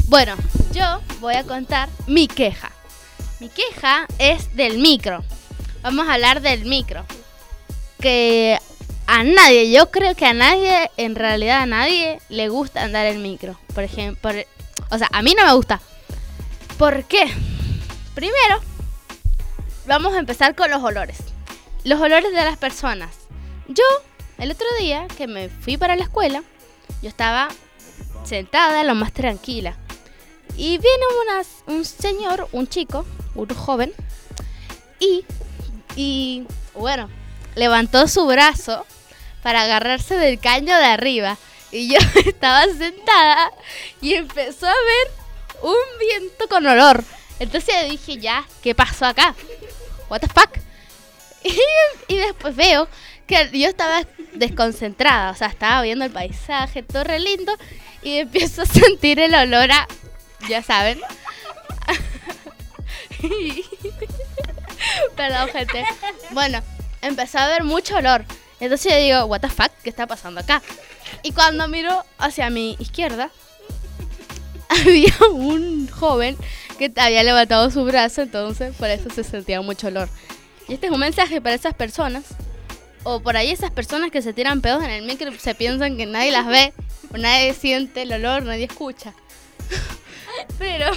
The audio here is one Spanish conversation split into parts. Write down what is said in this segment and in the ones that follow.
Bueno, yo voy a contar mi queja. Mi queja es del micro. Vamos a hablar del micro. Que a nadie, yo creo que a nadie, en realidad a nadie le gusta andar en micro. Por ejemplo, o sea, a mí no me gusta. ¿Por qué? Primero, vamos a empezar con los olores. Los olores de las personas. Yo, el otro día que me fui para la escuela, yo estaba sentada lo más tranquila. Y viene un señor, un chico, un joven, y bueno, levantó su brazo para agarrarse del caño de arriba. Y yo estaba sentada y empezó a ver un viento con olor. Entonces dije, ya, ¿qué pasó acá? What the fuck? Y después veo que yo estaba desconcentrada, o sea, estaba viendo el paisaje, todo re lindo, y empiezo a sentir el olor a, ya saben. Perdón, gente. Bueno, empezó a ver mucho olor. Entonces yo digo, what the fuck, ¿qué está pasando acá? Y cuando miro hacia mi izquierda, había un joven que había levantado su brazo, entonces por eso se sentía mucho olor. Y este es un mensaje para esas personas, o por ahí esas personas que se tiran pedos en el micro y se piensan que nadie las ve, o nadie siente el olor, nadie escucha. Pero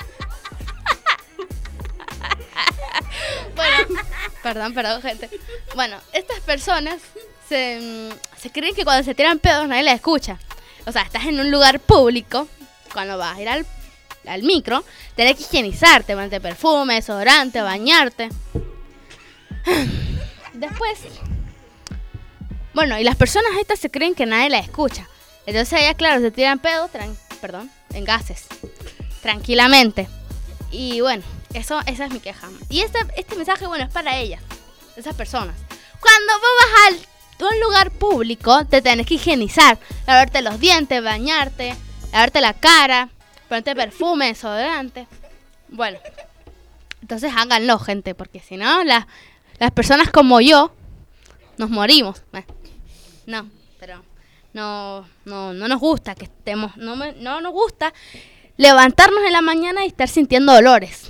bueno, perdón, gente. Bueno, estas personas se creen que cuando se tiran pedos nadie las escucha. O sea, estás en un lugar público, cuando vas a ir al micro, tenés que higienizarte, ponerte perfume, desodorante, bañarte. Después, bueno, y las personas estas se creen que nadie las escucha. Entonces ellas, claro, se tiran pedos, en gases, tranquilamente. Y bueno, esa es mi queja. Y este mensaje, bueno, es para ellas, esas personas. Cuando vos vas a un lugar público, te tenés que higienizar, lavarte los dientes, bañarte, lavarte la cara, ponerte perfume, desodorante. Bueno, entonces háganlo, gente, porque si no, las personas como yo nos morimos. No, pero no nos gusta que estemos, no nos gusta levantarnos en la mañana y estar sintiendo dolores.